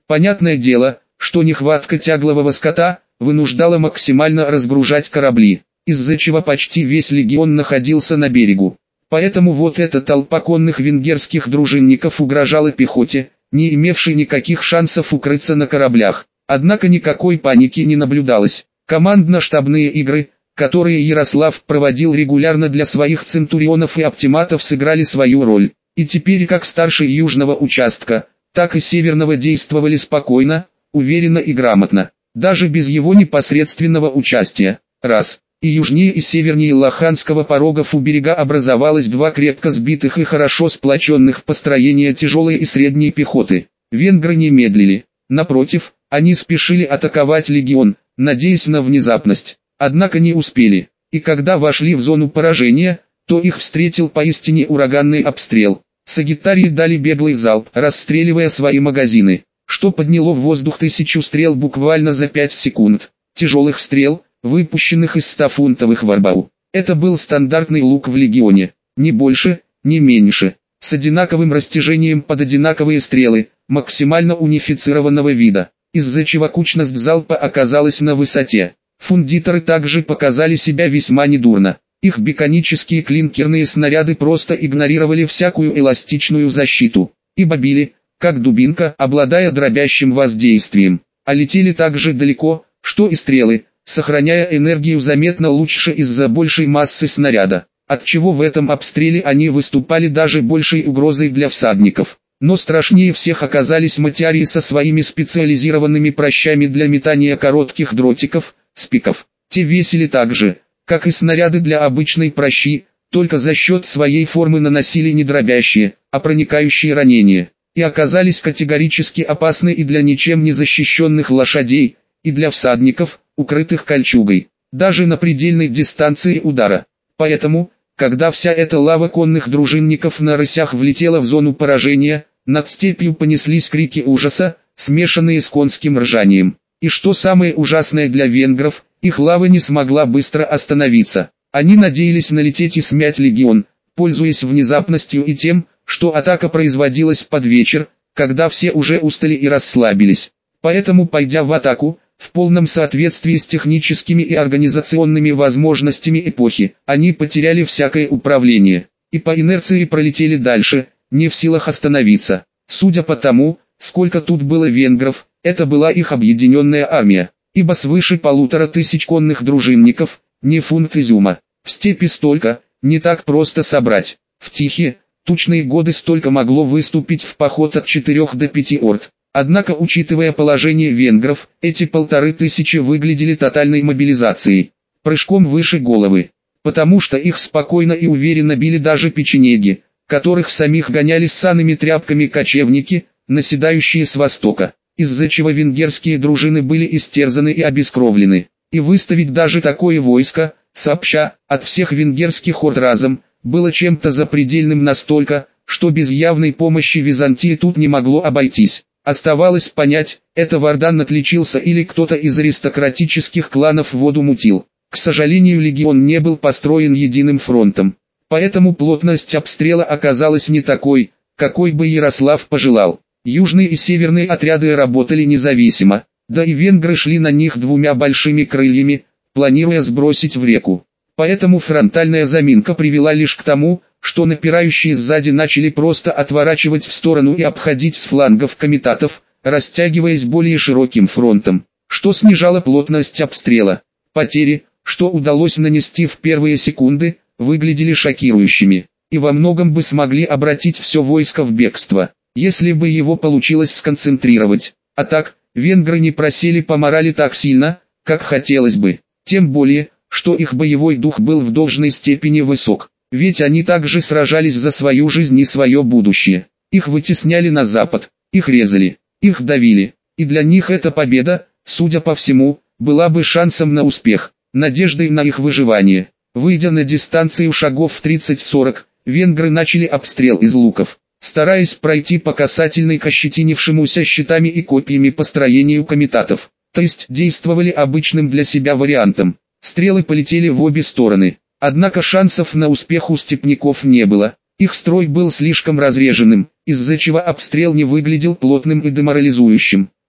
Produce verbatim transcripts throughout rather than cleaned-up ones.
Понятное дело, что нехватка тяглового скота вынуждала максимально разгружать корабли, из-за чего почти весь легион находился на берегу. Поэтому вот эта толпа конных венгерских дружинников угрожала пехоте, не имевшей никаких шансов укрыться на кораблях. Однако никакой паники не наблюдалось. Командно-штабные игры, которые Ярослав проводил регулярно для своих центурионов и оптиматов, сыграли свою роль. И теперь как старший южного участка, так и северного действовали спокойно, уверенно и грамотно. Даже без его непосредственного участия. Раз. И южнее и севернее Лоханского порогов у берега образовалось два крепко сбитых и хорошо сплоченных построения тяжелой и средней пехоты. Венгры не медлили. Напротив, они спешили атаковать легион, надеясь на внезапность. Однако не успели. И когда вошли в зону поражения, то их встретил поистине ураганный обстрел. Сагитарии дали беглый залп, расстреливая свои магазины, что подняло в воздух тысячу стрел буквально за пять секунд. Тяжелых стрел, выпущенных из ста-фунтовых варбау. Это был стандартный лук в легионе, не больше, не меньше, с одинаковым растяжением под одинаковые стрелы, максимально унифицированного вида, из-за чего кучность залпа оказалась на высоте. Фундиторы также показали себя весьма недурно. Их биконические клинкерные снаряды просто игнорировали всякую эластичную защиту, ибо били, как дубинка, обладая дробящим воздействием, а летели так же далеко, что и стрелы, сохраняя энергию заметно лучше из-за большей массы снаряда, отчего в этом обстреле они выступали даже большей угрозой для всадников. Но страшнее всех оказались матиарии со своими специализированными пращами для метания коротких дротиков, спиков. Те весили так же, как и снаряды для обычной пращи, только за счет своей формы наносили не дробящие, а проникающие ранения, и оказались категорически опасны и для ничем не защищенных лошадей, и для всадников, укрытых кольчугой, даже на предельной дистанции удара. Поэтому, когда вся эта лава конных дружинников на рысях влетела в зону поражения, над степью понеслись крики ужаса, смешанные с конским ржанием. И что самое ужасное для венгров, их лава не смогла быстро остановиться. Они надеялись налететь и смять легион, пользуясь внезапностью и тем, что атака производилась под вечер, когда все уже устали и расслабились. Поэтому, пойдя в атаку, в полном соответствии с техническими и организационными возможностями эпохи, они потеряли всякое управление, и по инерции пролетели дальше, не в силах остановиться. Судя по тому, сколько тут было венгров, это была их объединенная армия, ибо свыше полутора тысяч конных дружинников, не фунт изюма. В степи столько, не так просто собрать. В тихие, тучные годы столько могло выступить в поход от четырёх до пяти орд. Однако, учитывая положение венгров, эти полторы тысячи выглядели тотальной мобилизацией, прыжком выше головы, потому что их спокойно и уверенно били даже печенеги, которых самих гоняли ссаными тряпками кочевники, наседающие с востока, из-за чего венгерские дружины были истерзаны и обескровлены. И выставить даже такое войско, сообща, от всех венгерских орд разом, было чем-то запредельным настолько, что без явной помощи Византии тут не могло обойтись. Оставалось понять, это Вардан отличился или кто-то из аристократических кланов воду мутил. К сожалению, легион не был построен единым фронтом, поэтому плотность обстрела оказалась не такой, какой бы Ярослав пожелал. Южные и северные отряды работали независимо, да и венгры шли на них двумя большими крыльями, планируя сбросить в реку. Поэтому фронтальная заминка привела лишь к тому, что напирающие сзади начали просто отворачивать в сторону и обходить с флангов комитатов, растягиваясь более широким фронтом, что снижало плотность обстрела. Потери, что удалось нанести в первые секунды, выглядели шокирующими, и во многом бы смогли обратить все войско в бегство, если бы его получилось сконцентрировать. А так, венгры не просели по морали так сильно, как хотелось бы, тем более, что их боевой дух был в должной степени высок. Ведь они также сражались за свою жизнь и свое будущее. Их вытесняли на запад, их резали, их давили. И для них эта победа, судя по всему, была бы шансом на успех, надеждой на их выживание. Выйдя на дистанцию шагов в тридцать-сорок, венгры начали обстрел из луков, стараясь пройти по касательной к ощетинившемуся щитами и копьями построению комитатов. То есть действовали обычным для себя вариантом. Стрелы полетели в обе стороны. Однако шансов на успех у степняков не было, их строй был слишком разреженным, из-за чего обстрел не выглядел плотным и деморализующим.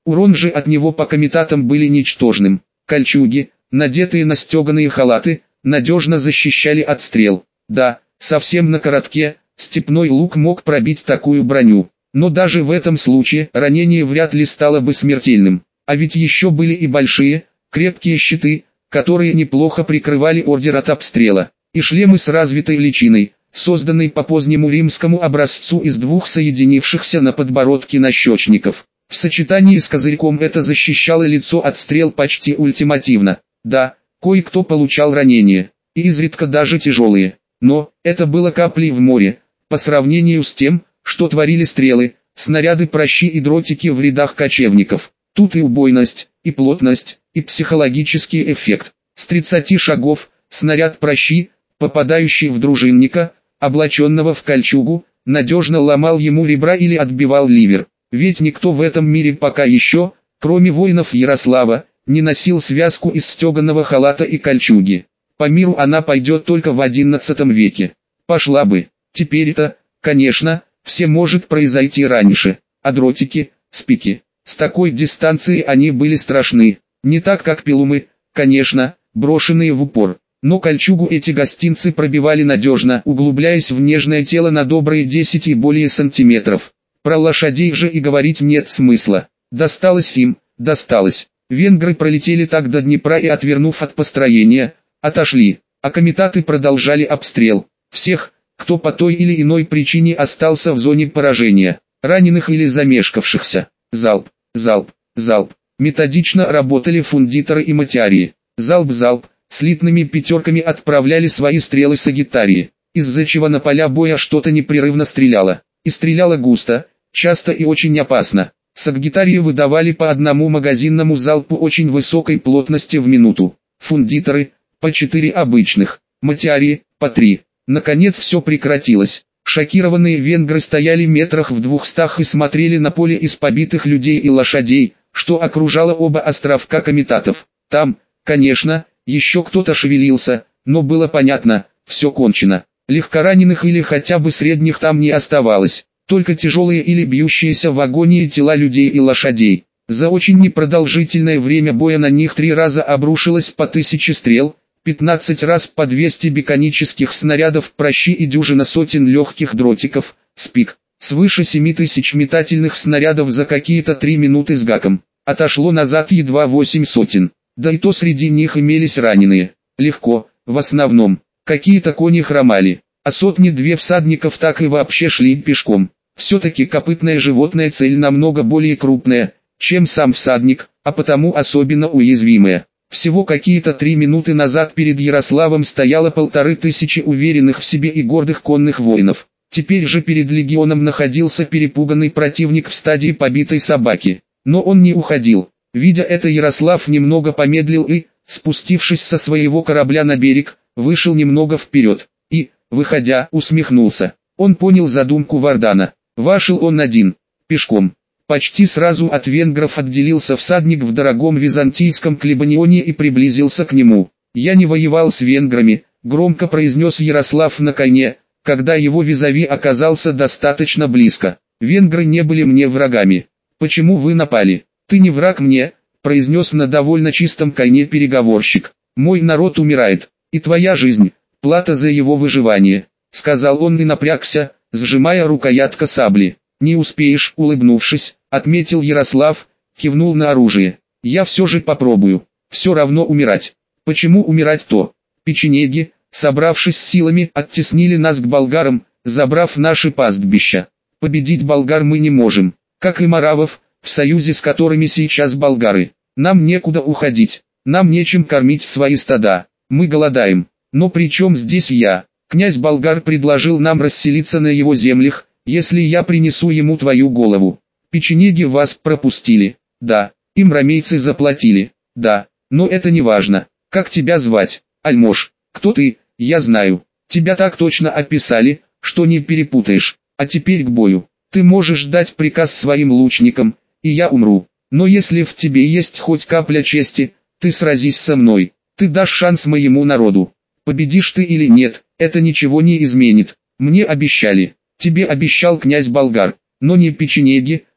Урон же от него по комитатам были ничтожным. Кольчуги, надетые на стеганые халаты, надежно защищали от стрел. Да, совсем на коротке, степной лук мог пробить такую броню. Но даже в этом случае ранение вряд ли стало бы смертельным. А ведь еще были и большие, крепкие щиты, которые неплохо прикрывали ордер от обстрела. И шлемы с развитой личиной, созданные по позднему римскому образцу из двух соединившихся на подбородке нащечников. В сочетании с козырьком это защищало лицо от стрел почти ультимативно. Да, кое-кто получал ранения, и изредка даже тяжелые. Но это было каплей в море, по сравнению с тем, что творили стрелы, снаряды, прощи и дротики в рядах кочевников. Тут и убойность, и плотность, и психологический эффект. С тридцати шагов, снаряд прощи, попадающий в дружинника, облаченного в кольчугу, надежно ломал ему ребра или отбивал ливер. Ведь никто в этом мире пока еще, кроме воинов Ярослава, не носил связку из стеганого халата и кольчуги. По миру она пойдет только в одиннадцатом веке. Пошла бы. Теперь-то, конечно, все может произойти раньше. А дротики, спики, с такой дистанции они были страшны. Не так как пилумы, конечно, брошенные в упор. Но кольчугу эти гостинцы пробивали надежно, углубляясь в нежное тело на добрые десять и более сантиметров. Про лошадей же и говорить нет смысла. Досталось им, досталось. Венгры пролетели так до Днепра и, отвернув от построения, отошли, а комитаты продолжали обстрел. Всех, кто по той или иной причине остался в зоне поражения, раненых или замешкавшихся. Залп, залп, залп. Методично работали фундиторы и матиарии. Залп-залп, слитными пятерками отправляли свои стрелы сагитарии, из-за чего на поля боя что-то непрерывно стреляло. И стреляло густо, часто и очень опасно. Сагитарии выдавали по одному магазинному залпу очень высокой плотности в минуту. Фундиторы – по четыре обычных, матиарии – по три. Наконец все прекратилось. Шокированные венгры стояли метрах в двухстах и смотрели на поле из побитых людей и лошадей, что окружало оба островка комитатов. Там, конечно, еще кто-то шевелился, но было понятно, все кончено. Легкораненых или хотя бы средних там не оставалось, только тяжелые или бьющиеся в агонии тела людей и лошадей. За очень непродолжительное время боя на них три раза обрушилось по тысяче стрел, пятнадцать раз по двести биконических снарядов прощи и дюжина сотен легких дротиков, спик, свыше семи тысяч метательных снарядов за какие-то три минуты с гаком. Отошло назад едва восемь сотен, да и то среди них имелись раненые. Легко, в основном. Какие-то кони хромали, а сотни-две всадников так и вообще шли пешком. Все-таки копытное животное цель намного более крупная, чем сам всадник, а потому особенно уязвимая. Всего какие-то три минуты назад перед Ярославом стояло полторы тысячи уверенных в себе и гордых конных воинов. Теперь же перед легионом находился перепуганный противник в стадии побитой собаки. Но он не уходил. Видя это, Ярослав немного помедлил и, спустившись со своего корабля на берег, вышел немного вперед, и, выходя, усмехнулся. Он понял задумку Вардана. Вышел он один, пешком. Почти сразу от венгров отделился всадник в дорогом византийском клебанионе и приблизился к нему. «Я не воевал с венграми», — громко произнес Ярослав на коне, когда его визави оказался достаточно близко. «Венгры не были мне врагами. Почему вы напали?» «Ты не враг мне», — произнес на довольно чистом коне переговорщик. «Мой народ умирает. И твоя жизнь – плата за его выживание», — сказал он и напрягся, сжимая рукоятка сабли. «Не успеешь», — улыбнувшись, отметил Ярослав, кивнул на оружие. «Я все же попробую. Все равно умирать». «Почему умирать-то?» Печенеги, собравшись силами, оттеснили нас к болгарам, забрав наши пастбища. Победить болгар мы не можем, как и маравов, в союзе с которыми сейчас болгары. Нам некуда уходить, нам нечем кормить свои стада. Мы голодаем. Но при чем здесь я? Князь болгар предложил нам расселиться на его землях, если я принесу ему твою голову. Печенеги вас пропустили. Да. Им ромейцы заплатили. Да. Но это не важно. Как тебя звать? Альмош. Кто ты? Я знаю. Тебя так точно описали, что не перепутаешь. А теперь к бою. Ты можешь дать приказ своим лучникам, и я умру. Но если в тебе есть хоть капля чести, ты сразись со мной. Ты дашь шанс моему народу. Победишь ты или нет, это ничего не изменит. Мне обещали. Тебе обещал князь болгар, но не печенеги,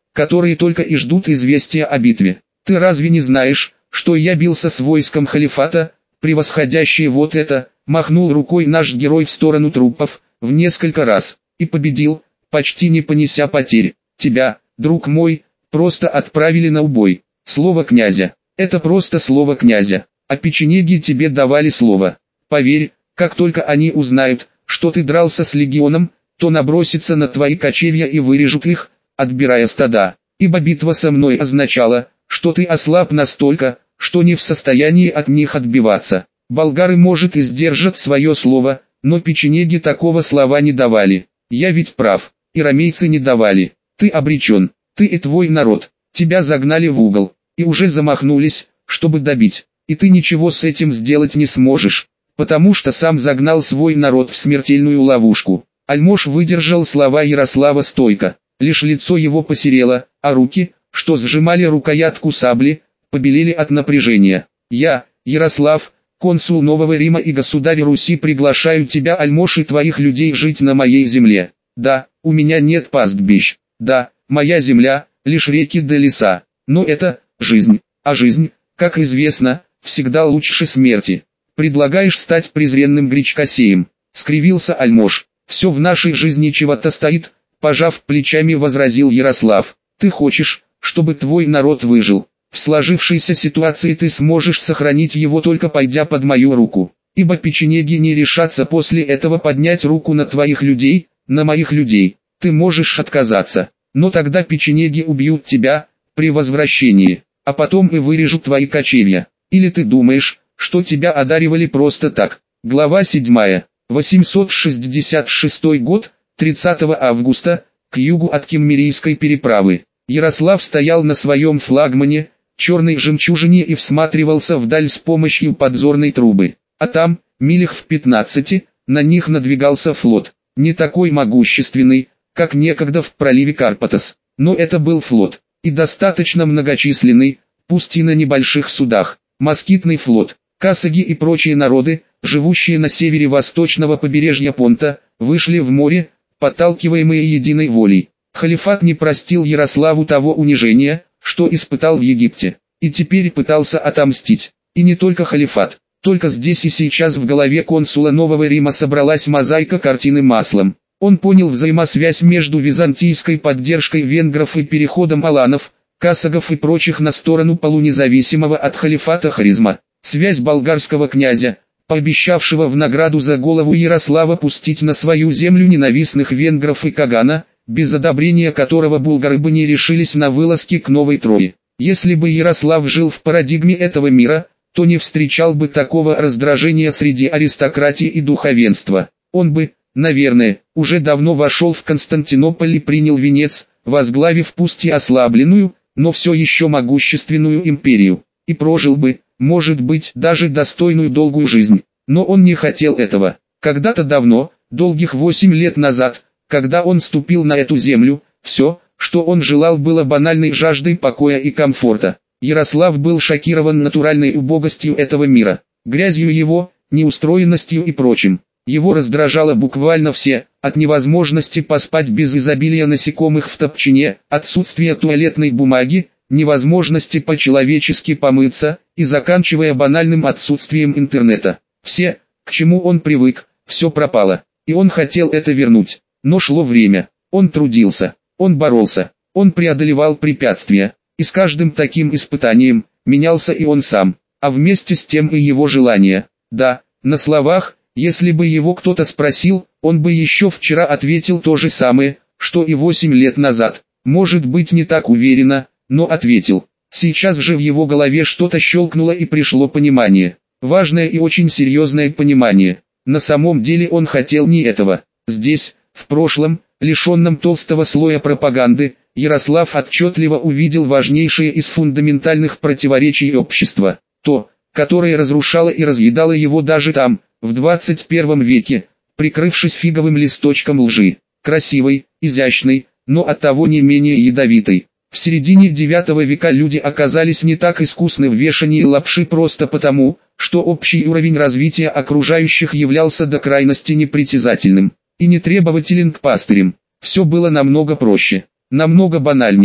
которые только и ждут известия о битве. Ты разве не знаешь, что я бился с войском халифата, превосходящее вот это, махнул рукой наш герой в сторону трупов, в несколько раз, и победил, почти не понеся потерь. Тебя, друг мой, просто отправили на убой. Слово князя. Это просто слово князя. А печенеги тебе давали слово. Поверь, как только они узнают, что ты дрался с легионом, то набросятся на твои кочевья и вырежут их, отбирая стада. Ибо битва со мной означала, что ты ослаб настолько, что не в состоянии от них отбиваться. Болгары, может, и сдержат свое слово, но печенеги такого слова не давали. Я ведь прав, и ромейцы не давали. Ты обречен, ты и твой народ. Тебя загнали в угол, и уже замахнулись, чтобы добить. И ты ничего с этим сделать не сможешь, потому что сам загнал свой народ в смертельную ловушку. Альмош выдержал слова Ярослава стойко. Лишь лицо его посерело, а руки, что сжимали рукоятку сабли, побелели от напряжения. «Я, Ярослав, консул Нового Рима и государь Руси, приглашаю тебя, Альмош, и твоих людей жить на моей земле. Да, у меня нет пастбищ. Да, моя земля, лишь реки да леса. Но это жизнь, а жизнь, как известно, всегда лучше смерти. Предлагаешь стать презренным гречкосеем?» — скривился Альмош. «Все в нашей жизни чего-то стоит», — пожав плечами, возразил Ярослав. «Ты хочешь, чтобы твой народ выжил. В сложившейся ситуации ты сможешь сохранить его, только пойдя под мою руку. Ибо печенеги не решатся после этого поднять руку на твоих людей, на моих людей. Ты можешь отказаться, но тогда печенеги убьют тебя при возвращении, а потом и вырежут твои кочевья. Или ты думаешь, что тебя одаривали просто так?» Глава седьмая. восемьсот шестьдесят шестой год, тридцатого августа, к югу от Киммерийской переправы. Ярослав стоял на своем флагмане, черной жемчужине, и всматривался вдаль с помощью подзорной трубы. А там, милях в пятнадцати, на них надвигался флот. Не такой могущественный, как некогда в проливе Карпатос, но это был флот, и достаточно многочисленный, пусть и на небольших судах. Москитный флот, касаги и прочие народы, живущие на севере восточного побережья Понта, вышли в море, подталкиваемые единой волей. Халифат не простил Ярославу того унижения, что испытал в Египте, и теперь пытался отомстить. И не только халифат, только здесь и сейчас в голове консула Нового Рима собралась мозаика картины маслом. Он понял взаимосвязь между византийской поддержкой венгров и переходом аланов, касагов и прочих на сторону полунезависимого от халифата Хорезма. Связь болгарского князя, пообещавшего в награду за голову Ярослава пустить на свою землю ненавистных венгров и Кагана, без одобрения которого булгары бы не решились на вылазки к Новой Трое. Если бы Ярослав жил в парадигме этого мира, то не встречал бы такого раздражения среди аристократии и духовенства. Он бы, наверное, уже давно вошел в Константинополь и принял венец, возглавив пусть и ослабленную, но все еще могущественную империю, и прожил бы, может быть, даже достойную долгую жизнь. Но он не хотел этого. Когда-то давно, долгих восемь лет назад, когда он ступил на эту землю, все, что он желал, было банальной жаждой покоя и комфорта. Ярослав был шокирован натуральной убогостью этого мира, грязью его, неустроенностью и прочим. Его раздражало буквально все, от невозможности поспать без изобилия насекомых в топчине, отсутствия туалетной бумаги, невозможности по-человечески помыться, и заканчивая банальным отсутствием интернета. Все, к чему он привык, все пропало, и он хотел это вернуть. Но шло время, он трудился, он боролся, он преодолевал препятствия, и с каждым таким испытанием, менялся и он сам, а вместе с тем и его желания. Да, на словах, если бы его кто-то спросил, он бы еще вчера ответил то же самое, что и восемь лет назад, может быть, не так уверенно, но ответил. Сейчас же в его голове что-то щелкнуло и пришло понимание, важное и очень серьезное понимание. На самом деле он хотел не этого. Здесь, в прошлом, лишенном толстого слоя пропаганды, Ярослав отчетливо увидел важнейшее из фундаментальных противоречий общества, то, которое разрушало и разъедало его даже там, в двадцать первом веке, прикрывшись фиговым листочком лжи, красивой, изящной, но оттого не менее ядовитой. В середине девятого века люди оказались не так искусны в вешании лапши просто потому, что общий уровень развития окружающих являлся до крайности непритязательным и нетребователен к пастырям. Все было намного проще, намного банальнее.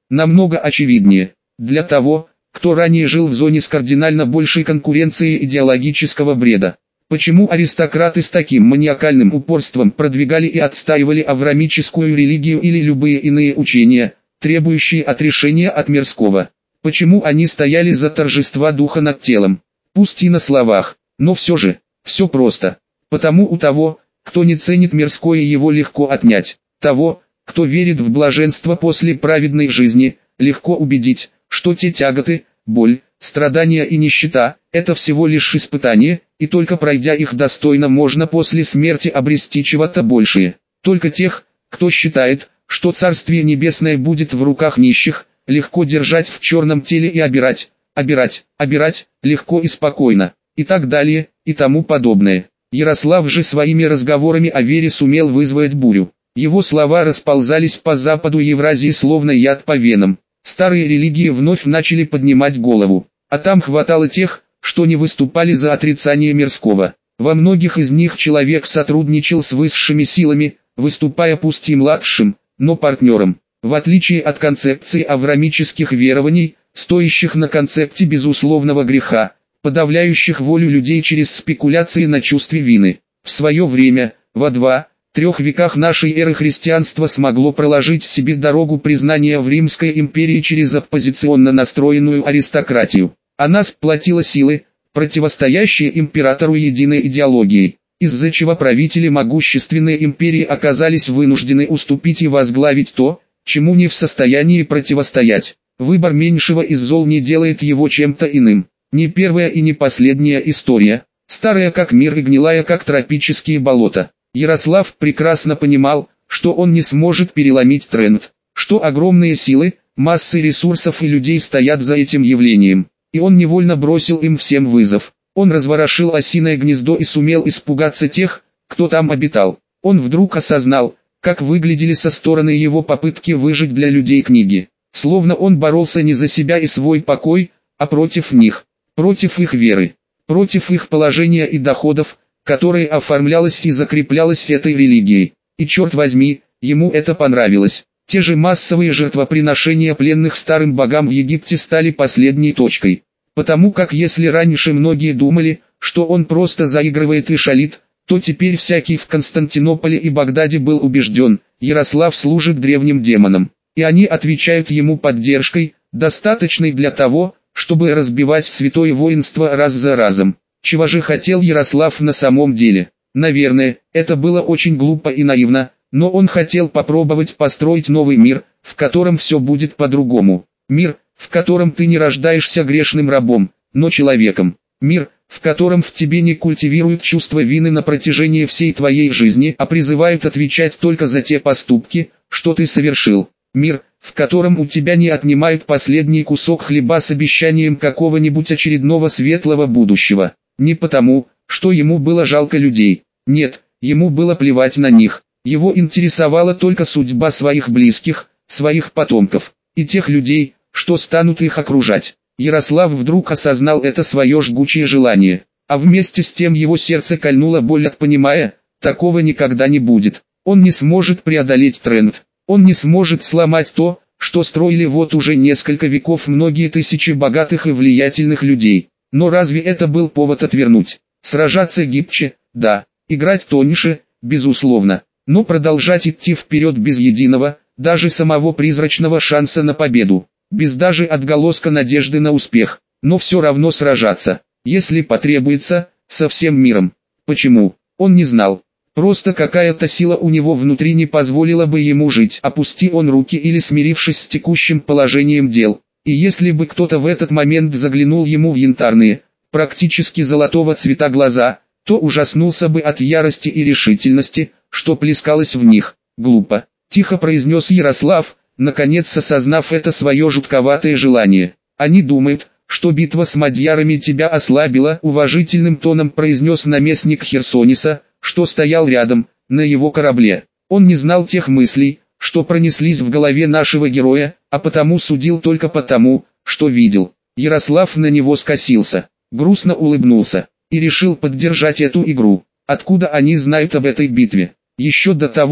намного очевиднее. Для того, кто ранее жил в зоне с кардинально большей конкуренцией идеологического бреда. Почему аристократы с таким маниакальным упорством продвигали и отстаивали авраамическую религию или любые иные учения, требующие отрешения от мирского? Почему они стояли за торжества духа над телом? Пусть и на словах, но все же, все просто. Потому у того, кто не ценит мирское, его легко отнять. Того, кто верит в блаженство после праведной жизни, легко убедить, что те тяготы, боль, страдания и нищета – это всего лишь испытания, и только пройдя их достойно можно после смерти обрести чего-то большее. Только тех, кто считает, что Царствие Небесное будет в руках нищих, легко держать в черном теле и обирать, обирать, обирать, легко и спокойно, и так далее, и тому подобное. Ярослав же своими разговорами о вере сумел вызвать бурю. Его слова расползались по западу Евразии словно яд по венам. Старые религии вновь начали поднимать голову, а там хватало тех, что не выступали за отрицание мирского. Во многих из них человек сотрудничал с высшими силами, выступая пусть и младшим, но партнером. В отличие от концепции авраамических верований, стоящих на концепте безусловного греха, подавляющих волю людей через спекуляции на чувстве вины. В свое время, во два, трех веках нашей эры христианство смогло проложить себе дорогу признания в Римской империи через оппозиционно настроенную аристократию. Она сплотила силы, противостоящие императору единой идеологией, из-за чего правители могущественной империи оказались вынуждены уступить и возглавить то, чему не в состоянии противостоять. Выбор меньшего из зол не делает его чем-то иным. Не первая и не последняя история, старая как мир и гнилая как тропические болота. Ярослав прекрасно понимал, что он не сможет переломить тренд, что огромные силы, массы ресурсов и людей стоят за этим явлением, и он невольно бросил им всем вызов. Он разворошил осиное гнездо и сумел испугаться тех, кто там обитал. Он вдруг осознал, как выглядели со стороны его попытки выжить для людей книги. Словно он боролся не за себя и свой покой, а против них, против их веры, против их положения и доходов, которое оформлялось и закреплялось этой религией. И черт возьми, ему это понравилось. Те же массовые жертвоприношения пленных старым богам в Египте стали последней точкой. Потому как если раньше многие думали, что он просто заигрывает и шалит, то теперь всякий в Константинополе и Багдаде был убежден, Ярослав служит древним демонам. И они отвечают ему поддержкой, достаточной для того, чтобы разбивать святое воинство раз за разом. Чего же хотел Ярослав на самом деле? Наверное, это было очень глупо и наивно, но он хотел попробовать построить новый мир, в котором все будет по-другому. Мир, в котором ты не рождаешься грешным рабом, но человеком. Мир, в котором в тебе не культивируют чувство вины на протяжении всей твоей жизни, а призывают отвечать только за те поступки, что ты совершил. Мир, в котором у тебя не отнимают последний кусок хлеба с обещанием какого-нибудь очередного светлого будущего. Не потому, что ему было жалко людей. Нет, ему было плевать на них. Его интересовала только судьба своих близких, своих потомков, и тех людей, что станут их окружать. Ярослав вдруг осознал это свое жгучее желание, а вместе с тем его сердце кольнула боль от понимая, такого никогда не будет. Он не сможет преодолеть тренд, он не сможет сломать то, что строили вот уже несколько веков многие тысячи богатых и влиятельных людей. Но разве это был повод отвернуть? Сражаться гибче, да, играть тоньше, безусловно, но продолжать идти вперед без единого, даже самого призрачного шанса на победу, без даже отголоска надежды на успех, но все равно сражаться, если потребуется, со всем миром. Почему? Он не знал. Просто какая-то сила у него внутри не позволила бы ему жить, опусти он руки или смирившись с текущим положением дел. И если бы кто-то в этот момент заглянул ему в янтарные, практически золотого цвета глаза, то ужаснулся бы от ярости и решительности, что плескалось в них. Глупо, тихо произнес Ярослав, наконец осознав это свое жутковатое желание. Они думают, что битва с мадьярами тебя ослабила, уважительным тоном произнес наместник Херсониса, что стоял рядом, на его корабле. Он не знал тех мыслей, что пронеслись в голове нашего героя, а потому судил только потому, что видел. Ярослав на него скосился, грустно улыбнулся, и решил поддержать эту игру. Откуда они знают об этой битве? Еще до того,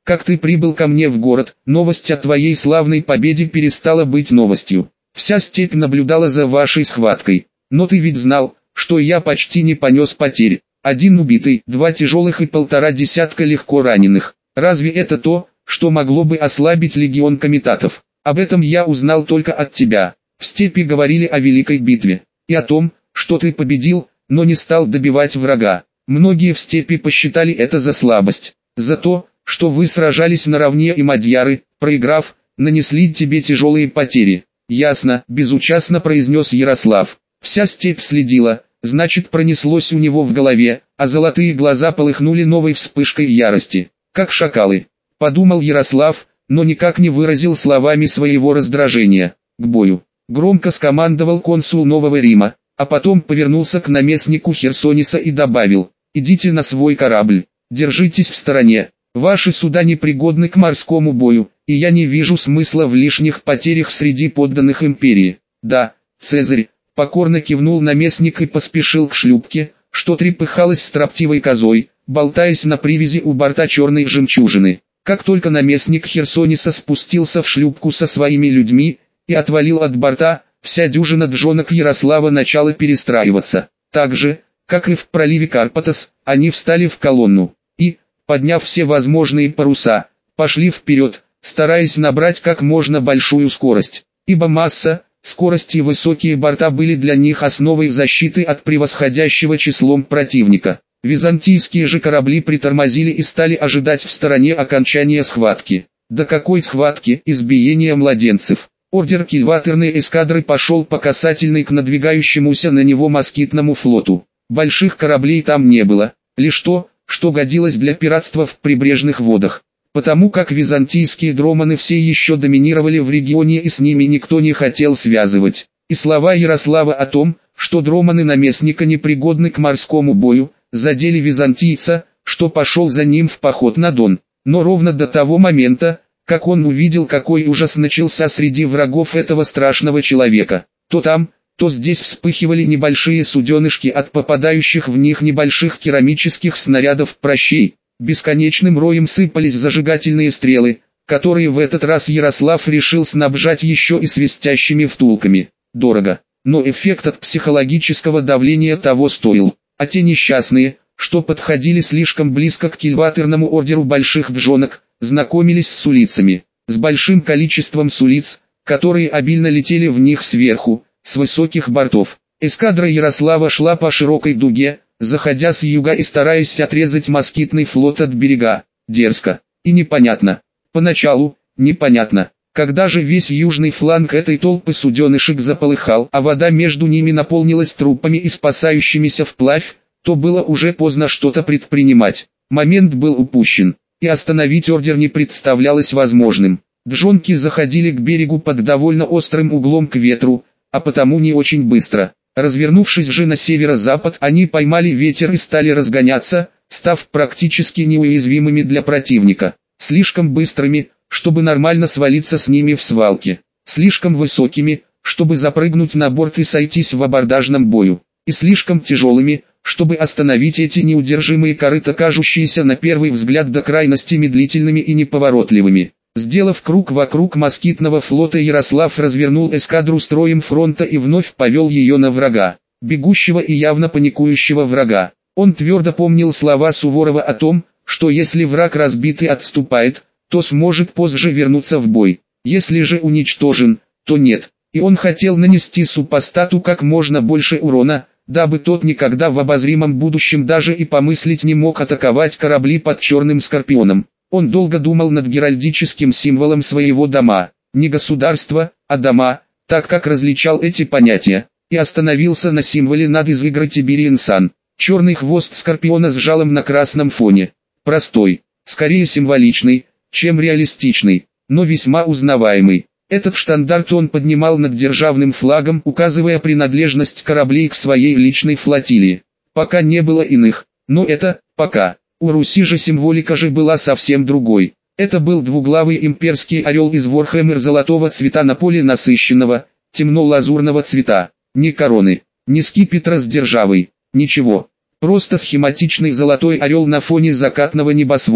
как ты прибыл ко мне в город, новость о твоей славной победе перестала быть новостью. Вся степь наблюдала за вашей схваткой, но ты ведь знал, что я почти не понес потерь. Один убитый, два тяжелых и полтора десятка легко раненых. Разве это то, что могло бы ослабить легион комитатов? Об этом я узнал только от тебя. В степи говорили о великой битве и о том, что ты победил, но не стал добивать врага. Многие в степи посчитали это за слабость, за то, что вы сражались наравне и мадьяры, проиграв, нанесли тебе тяжелые потери. Ясно, безучастно произнес Ярослав. Вся степь следила, значит пронеслось у него в голове, а золотые глаза полыхнули новой вспышкой ярости. Как шакалы, подумал Ярослав, но никак не выразил словами своего раздражения. К бою. Громко скомандовал консул Нового Рима, а потом повернулся к наместнику Херсониса и добавил: идите на свой корабль, держитесь в стороне. Ваши суда непригодны к морскому бою, и я не вижу смысла в лишних потерях среди подданных империи. Да, Цезарь, покорно кивнул наместник и поспешил к шлюпке, что трепыхалась строптивой козой, болтаясь на привязи у борта черной жемчужины. Как только наместник Херсониса спустился в шлюпку со своими людьми и отвалил от борта, вся дюжина джонок Ярослава начала перестраиваться. Так же, как и в проливе Карпатос, они встали в колонну и, подняв все возможные паруса, пошли вперед, стараясь набрать как можно большую скорость, ибо масса, скорость и высокие борта были для них основой защиты от превосходящего числом противника. Византийские же корабли притормозили и стали ожидать в стороне окончания схватки. До какой схватки? Избиения младенцев. Ордер кильватерной эскадры пошел по касательной к надвигающемуся на него москитному флоту. Больших кораблей там не было, лишь то, что годилось для пиратства в прибрежных водах. Потому как византийские дроманы все еще доминировали в регионе и с ними никто не хотел связывать. И слова Ярослава о том, что дроманы наместника непригодны к морскому бою, задели византийца, что пошел за ним в поход на Дон. Но ровно до того момента, как он увидел, какой ужас начался среди врагов этого страшного человека, то там, то здесь вспыхивали небольшие суденышки от попадающих в них небольших керамических снарядов прощей. Бесконечным роем сыпались зажигательные стрелы, которые в этот раз Ярослав решил снабжать еще и свистящими втулками. Дорого, но эффект от психологического давления того стоил. А те несчастные, что подходили слишком близко к кильватерному ордеру больших джонок, знакомились с улицами, с большим количеством сулиц, которые обильно летели в них сверху, с высоких бортов. Эскадра Ярослава шла по широкой дуге, заходя с юга и стараясь отрезать москитный флот от берега. Дерзко и непонятно. Поначалу, непонятно. Когда же весь южный фланг этой толпы суденышек заполыхал, а вода между ними наполнилась трупами и спасающимися вплавь, то было уже поздно что-то предпринимать. Момент был упущен, и остановить ордер не представлялось возможным. Джонки заходили к берегу под довольно острым углом к ветру, а потому не очень быстро. Развернувшись же на северо-запад, они поймали ветер и стали разгоняться, став практически неуязвимыми для противника. Слишком быстрыми, чтобы нормально свалиться с ними в свалке. Слишком высокими, чтобы запрыгнуть на борт и сойтись в абордажном бою. И слишком тяжелыми, чтобы остановить эти неудержимые корыта, кажущиеся на первый взгляд до крайности медлительными и неповоротливыми. Сделав круг вокруг москитного флота, Ярослав развернул эскадру строем фронта и вновь повел ее на врага. Бегущего и явно паникующего врага. Он твердо помнил слова Суворова о том, что если враг разбит и отступает, то сможет позже вернуться в бой. Если же уничтожен, то нет. И он хотел нанести супостату как можно больше урона, дабы тот никогда в обозримом будущем даже и помыслить не мог атаковать корабли под Черным Скорпионом. Он долго думал над геральдическим символом своего дома, не государства, а дома, так как различал эти понятия, и остановился на символе над из игры Тибериан Сан. Черный хвост Скорпиона с жалом на красном фоне. Простой, скорее символичный, чем реалистичный, но весьма узнаваемый. Этот штандарт он поднимал над державным флагом, указывая принадлежность кораблей к своей личной флотилии. Пока не было иных, но это «пока». У Руси же символика же была совсем другой. Это был двуглавый имперский орел из Ворхэммер золотого цвета на поле насыщенного, темно-лазурного цвета. Ни короны, ни скипетра с державой, ничего. Просто схематичный золотой орел на фоне закатного небосвода.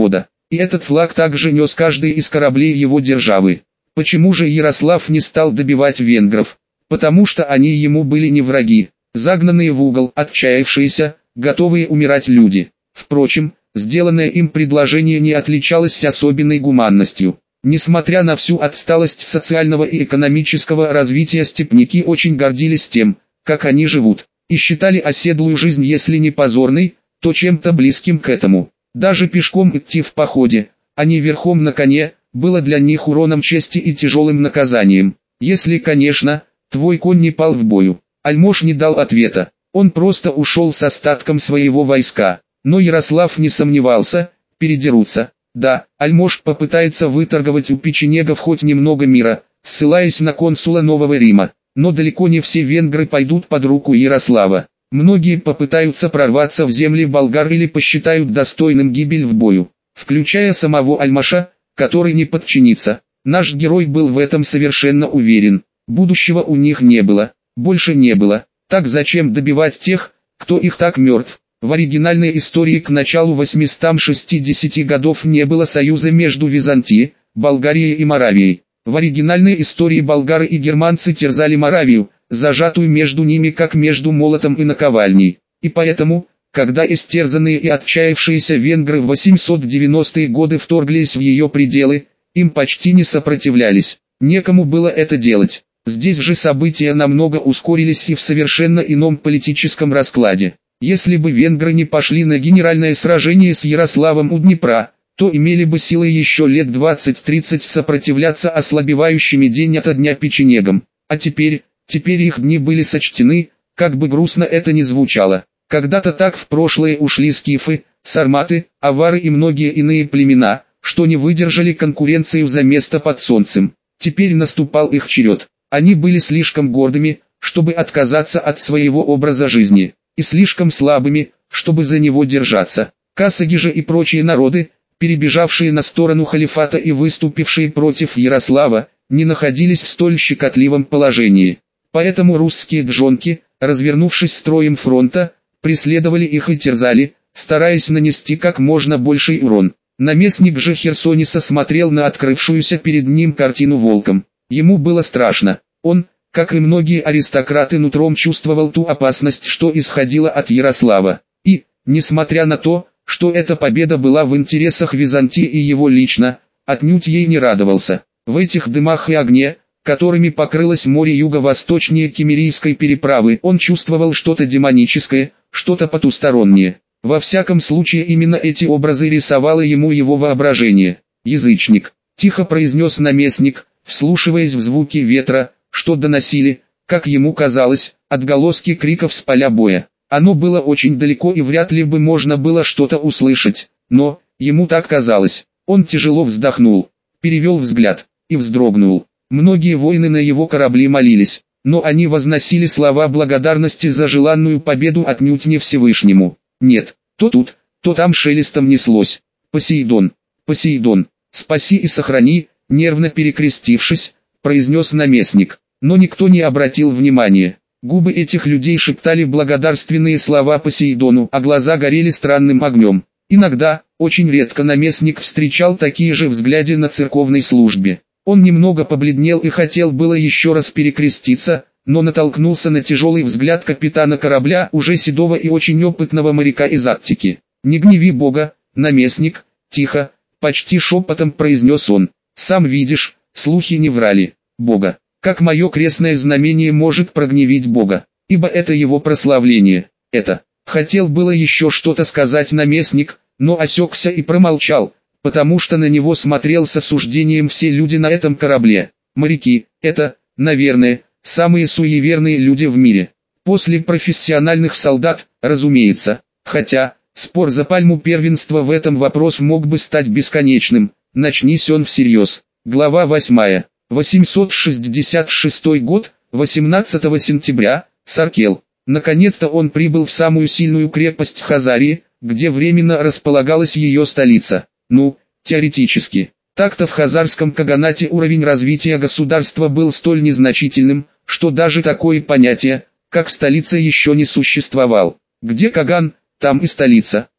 и этот флаг также нес каждый из кораблей его державы. Почему же Ярослав не стал добивать венгров? Потому что они ему были не враги, загнанные в угол, отчаявшиеся, готовые умирать люди. Впрочем, сделанное им предложение не отличалось особенной гуманностью. Несмотря на всю отсталость социального и экономического развития, степняки очень гордились тем, как они живут, и считали оседлую жизнь если не позорной, то чем-то близким к этому. Даже пешком идти в походе, а не верхом на коне, было для них уроном чести и тяжелым наказанием. Если, конечно, твой конь не пал в бою. Альмош не дал ответа, он просто ушел с остатком своего войска. Но Ярослав не сомневался, передерутся. Да, Альмош попытается выторговать у печенегов хоть немного мира, ссылаясь на консула Нового Рима. Но далеко не все венгры пойдут под руку Ярослава. Многие попытаются прорваться в земли болгар или посчитают достойным гибель в бою, включая самого Альмаша, который не подчинится. Наш герой был в этом совершенно уверен. Будущего у них не было, больше не было. Так зачем добивать тех, кто их так мертв? В оригинальной истории к началу восьмисот шестидесятых годов не было союза между Византией, Болгарией и Моравией. В оригинальной истории болгары и германцы терзали Моравию, зажатую между ними как между молотом и наковальней. И поэтому, когда истерзанные и отчаявшиеся венгры в восемьсот девяностые годы вторглись в ее пределы, им почти не сопротивлялись. Некому было это делать. Здесь же события намного ускорились и в совершенно ином политическом раскладе. Если бы венгры не пошли на генеральное сражение с Ярославом у Днепра, то имели бы силы еще лет двадцать-тридцать сопротивляться ослабевающими день ото дня печенегам. А теперь, теперь их дни были сочтены, как бы грустно это ни звучало. Когда-то так в прошлое ушли скифы, сарматы, авары и многие иные племена, что не выдержали конкуренцию за место под солнцем. Теперь наступал их черед. Они были слишком гордыми, чтобы отказаться от своего образа жизни, и слишком слабыми, чтобы за него держаться. Касаги же и прочие народы, перебежавшие на сторону халифата и выступившие против Ярослава, не находились в столь щекотливом положении. Поэтому русские джонки, развернувшись строем фронта, преследовали их и терзали, стараясь нанести как можно больший урон. Наместник же Херсониса смотрел на открывшуюся перед ним картину волком. Ему было страшно. Он, как и многие аристократы, нутром чувствовал ту опасность, что исходила от Ярослава. И, несмотря на то, что эта победа была в интересах Византии и его лично, отнюдь ей не радовался. В этих дымах и огне, которыми покрылось море юго-восточнее Киммерийской переправы, он чувствовал что-то демоническое, что-то потустороннее. Во всяком случае именно эти образы рисовало ему его воображение. «Язычник», — тихо произнес наместник, вслушиваясь в звуки ветра, что доносили, как ему казалось, отголоски криков с поля боя. Оно было очень далеко и вряд ли бы можно было что-то услышать, но, ему так казалось. Он тяжело вздохнул, перевел взгляд, и вздрогнул. Многие воины на его корабли молились, но они возносили слова благодарности за желанную победу отнюдь не Всевышнему. Нет, то тут, то там шелестом неслось. «Посейдон, Посейдон, спаси и сохрани», нервно перекрестившись, произнес наместник. Но никто не обратил внимания. Губы этих людей шептали благодарственные слова Посейдону, а глаза горели странным огнем. Иногда, очень редко наместник встречал такие же взгляды на церковной службе. Он немного побледнел и хотел было еще раз перекреститься, но натолкнулся на тяжелый взгляд капитана корабля, уже седого и очень опытного моряка из Аттики. «Не гневи Бога, наместник», — тихо, почти шепотом произнес он. «Сам видишь, слухи не врали. Бога. Как мое крестное знамение может прогневить Бога? Ибо это его прославление. Это». Хотел было еще что-то сказать наместник, но осекся и промолчал, потому что на него смотрел с осуждением все люди на этом корабле. Моряки — это, наверное, самые суеверные люди в мире. После профессиональных солдат, разумеется. Хотя, спор за пальму первенства в этом вопрос мог бы стать бесконечным, начнись он всерьез. Глава восьмая. восемьсот шестьдесят шестой год, восемнадцатого сентября, Саркел. Наконец-то он прибыл в самую сильную крепость Хазарии, где временно располагалась ее столица. Ну, теоретически. Так-то в хазарском каганате уровень развития государства был столь незначительным, что даже такое понятие, как столица, еще не существовал. Где каган, там и столица.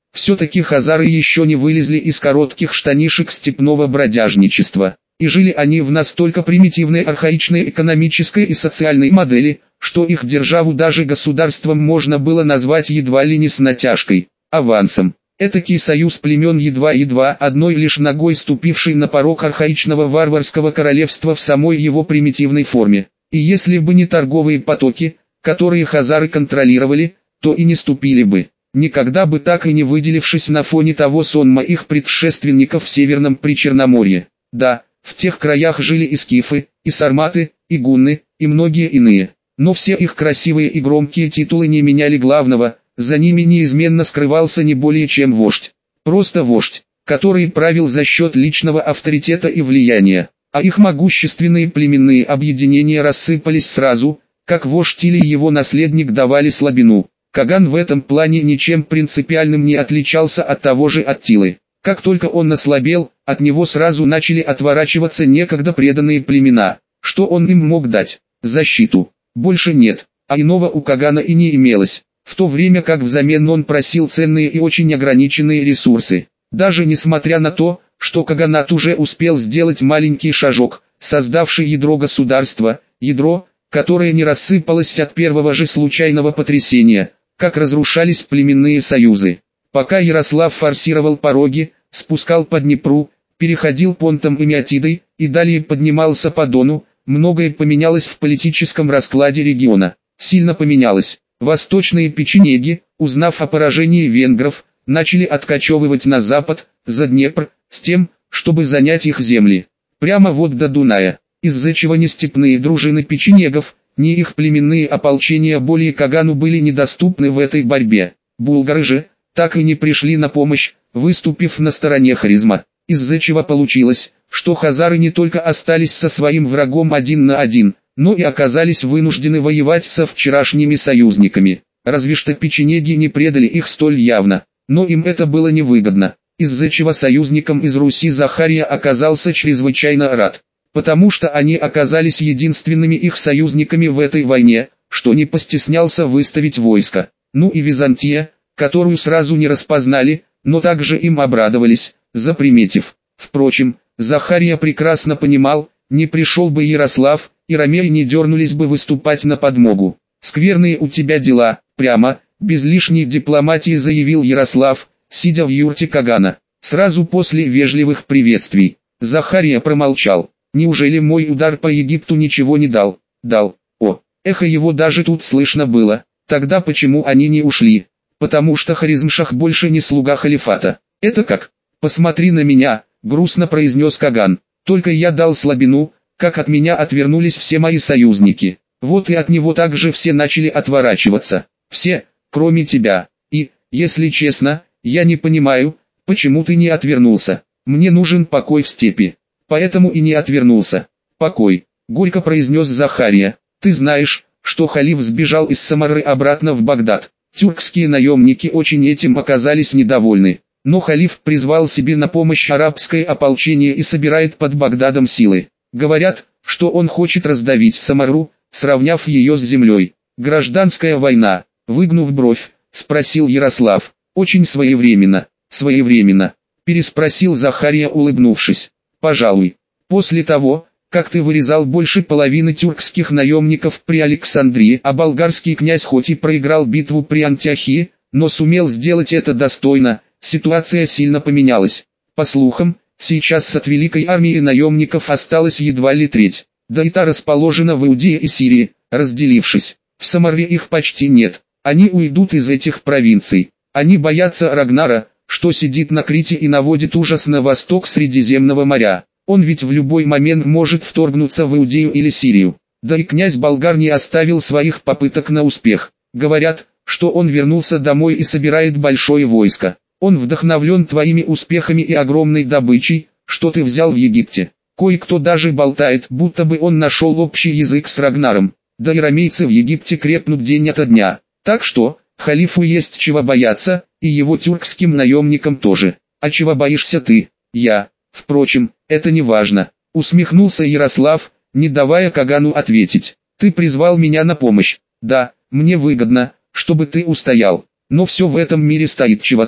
Все-таки хазары еще не вылезли из коротких штанишек степного бродяжничества, и жили они в настолько примитивной архаичной экономической и социальной модели, что их державу даже государством можно было назвать едва ли не с натяжкой, авансом. Этакий союз племен, едва-едва одной лишь ногой ступивший на порог архаичного варварского королевства в самой его примитивной форме. И если бы не торговые потоки, которые хазары контролировали, то и не ступили бы, никогда бы так и не выделившись на фоне того сонма их предшественников в Северном Причерноморье. Да, в тех краях жили и скифы, и сарматы, и гунны, и многие иные. Но все их красивые и громкие титулы не меняли главного, за ними неизменно скрывался не более чем вождь. Просто вождь, который правил за счет личного авторитета и влияния. А их могущественные племенные объединения рассыпались сразу, как вождь или его наследник давали слабину. Каган в этом плане ничем принципиальным не отличался от того же Аттилы. Как только он ослабел, от него сразу начали отворачиваться некогда преданные племена. Что он им мог дать? Защиту. Больше нет, а иного у Кагана и не имелось, в то время как взамен он просил ценные и очень ограниченные ресурсы. Даже несмотря на то, что Каганат уже успел сделать маленький шажок, создавший ядро государства, ядро, которое не рассыпалось от первого же случайного потрясения, как разрушались племенные союзы. Пока Ярослав форсировал пороги, спускал по Днепру, переходил Понтом и Меотидой, и далее поднимался по Дону, многое поменялось в политическом раскладе региона. Сильно поменялось. Восточные печенеги, узнав о поражении венгров, начали откачевывать на запад, за Днепр, с тем, чтобы занять их земли. Прямо вот до Дуная, из-за чего ни степные дружины печенегов, ни их племенные ополчения более Кагану были недоступны в этой борьбе. Булгары же, так и не пришли на помощь, выступив на стороне Хорезма, из-за чего получилось, что хазары не только остались со своим врагом один на один, но и оказались вынуждены воевать со вчерашними союзниками. Разве что печенеги не предали их столь явно, но им это было невыгодно, из-за чего союзникам из Руси Захария оказался чрезвычайно рад, потому что они оказались единственными их союзниками в этой войне, что не постеснялся выставить войско. Ну и Византия, которую сразу не распознали, но также им обрадовались, заприметив. Впрочем, Захария прекрасно понимал, не пришел бы Ярослав, и ромеи не дернулись бы выступать на подмогу. «Скверные у тебя дела», прямо, без лишней дипломатии заявил Ярослав, сидя в юрте Кагана. Сразу после вежливых приветствий, Захария промолчал. «Неужели мой удар по Египту ничего не дал?» «Дал. О, эхо его даже тут слышно было. Тогда почему они не ушли?» «Потому что Хорезмшах больше не слуга халифата». «Это как?» «Посмотри на меня», — грустно произнес Каган. «Только я дал слабину, как от меня отвернулись все мои союзники. Вот и от него также все начали отворачиваться. Все, кроме тебя. И, если честно, я не понимаю, почему ты не отвернулся. Мне нужен покой в степи. Поэтому и не отвернулся». «Покой», — горько произнес Захария. «Ты знаешь, что халиф сбежал из Самары обратно в Багдад. Тюркские наемники очень этим оказались недовольны. Но халиф призвал себе на помощь арабское ополчение и собирает под Багдадом силы. Говорят, что он хочет раздавить Самару, сравняв ее с землей. Гражданская война», — выгнув бровь, спросил Ярослав. «Очень своевременно». «Своевременно», — переспросил Захария, улыбнувшись. «Пожалуй. После того, как ты вырезал больше половины тюркских наемников при Александрии, а болгарский князь хоть и проиграл битву при Антиохии, но сумел сделать это достойно, ситуация сильно поменялась. По слухам, сейчас от великой армии наемников осталась едва ли треть, да и та расположена в Иудее и Сирии, разделившись. В Самаре их почти нет, они уйдут из этих провинций. Они боятся Рагнара, что сидит на Крите и наводит ужас на восток Средиземного моря. Он ведь в любой момент может вторгнуться в Иудею или Сирию. Да и князь Болгар не оставил своих попыток на успех. Говорят, что он вернулся домой и собирает большое войско. Он вдохновлен твоими успехами и огромной добычей, что ты взял в Египте. Кое-кто даже болтает, будто бы он нашел общий язык с Рагнаром. Да и ромейцы в Египте крепнут день ото дня. Так что, халифу есть чего бояться, и его тюркским наемникам тоже. А чего боишься ты? Я. Впрочем, это не важно. Усмехнулся Ярослав, не давая Кагану ответить. Ты призвал меня на помощь. Да, мне выгодно, чтобы ты устоял. Но все в этом мире стоит чего-то.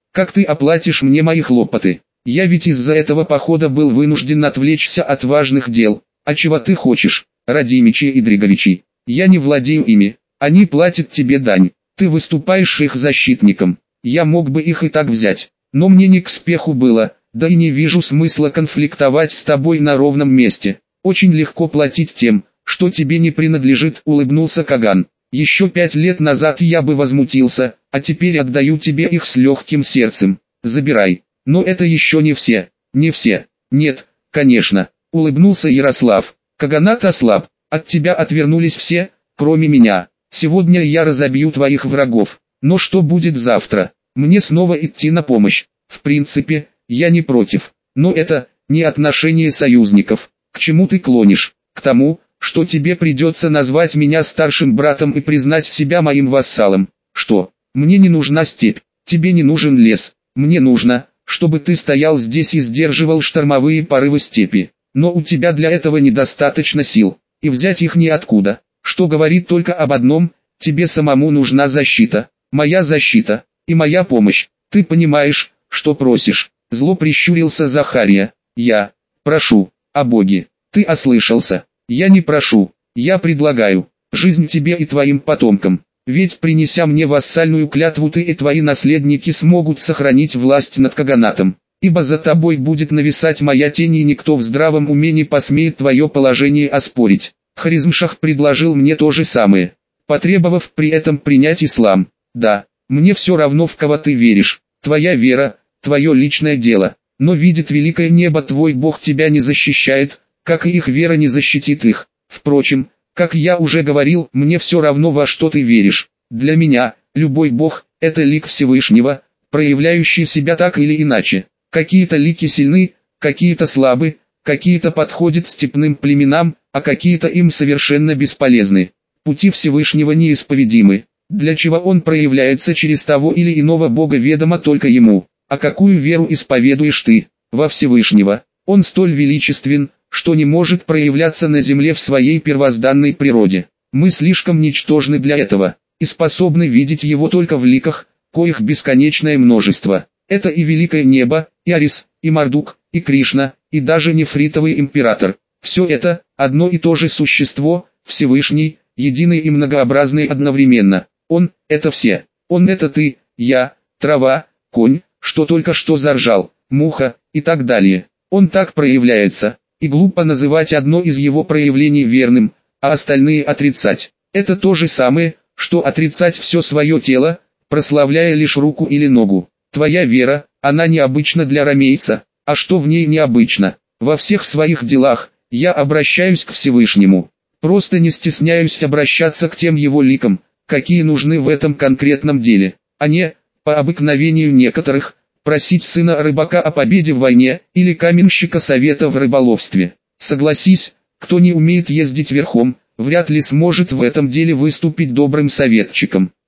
Как ты оплатишь мне мои хлопоты? Я ведь из-за этого похода был вынужден отвлечься от важных дел. А чего ты хочешь, Радимичи и Дриговичи? Я не владею ими, они платят тебе дань. Ты выступаешь их защитником. Я мог бы их и так взять, но мне не к спеху было, да и не вижу смысла конфликтовать с тобой на ровном месте. Очень легко платить тем, что тебе не принадлежит, улыбнулся Каган. Еще пять лет назад я бы возмутился, а теперь отдаю тебе их с легким сердцем. Забирай. Но это еще не все. Не все. Нет, конечно, улыбнулся Ярослав. Каганат ослаб. От тебя отвернулись все, кроме меня. Сегодня я разобью твоих врагов. Но что будет завтра? Мне снова идти на помощь. В принципе, я не против. Но это не отношение союзников. К чему ты клонишь? К тому, что тебе придется назвать меня старшим братом и признать себя моим вассалом. Что? Мне не нужна степь, тебе не нужен лес. Мне нужно, чтобы ты стоял здесь и сдерживал штормовые порывы степи. Но у тебя для этого недостаточно сил, и взять их неоткуда. Что говорит только об одном: тебе самому нужна защита. Моя защита и моя помощь. Ты понимаешь, что просишь? Зло прищурился Захария. Я прошу, о боги. Ты ослышался. Я не прошу, я предлагаю жизнь тебе и твоим потомкам. Ведь принеся мне вассальную клятву, ты и твои наследники смогут сохранить власть над Каганатом. Ибо за тобой будет нависать моя тень, и никто в здравом уме не посмеет твое положение оспорить. Харизмшах предложил мне то же самое, потребовав при этом принять ислам. Да, мне все равно, в кого ты веришь. Твоя вера, твое личное дело. Но видит великое небо, твой Бог тебя не защищает, как и их вера не защитит их. Впрочем, как я уже говорил, мне все равно, во что ты веришь. Для меня, любой Бог – это лик Всевышнего, проявляющий себя так или иначе. Какие-то лики сильны, какие-то слабы, какие-то подходят степным племенам, а какие-то им совершенно бесполезны. Пути Всевышнего неисповедимы. Для чего он проявляется через того или иного Бога, ведомо только ему. А какую веру исповедуешь ты? Во Всевышнего. Он столь величествен, что не может проявляться на земле в своей первозданной природе. Мы слишком ничтожны для этого, и способны видеть его только в ликах, коих бесконечное множество. Это и великое небо, и Арис, и Мардук, и Кришна, и даже нефритовый император. Все это – одно и то же существо, Всевышний, единый и многообразный одновременно. Он – это все. Он – это ты, я, трава, конь, что только что заржал, муха, и так далее. Он так проявляется, и глупо называть одно из его проявлений верным, а остальные отрицать. Это то же самое, что отрицать все свое тело, прославляя лишь руку или ногу. Твоя вера, она необычна для ромейца, а что в ней необычно? Во всех своих делах, я обращаюсь к Всевышнему. Просто не стесняюсь обращаться к тем его ликам, какие нужны в этом конкретном деле, а не, по обыкновению некоторых, просить сына рыбака о победе в войне, или каменщика совета в рыболовстве. Согласись, кто не умеет ездить верхом, вряд ли сможет в этом деле выступить добрым советчиком.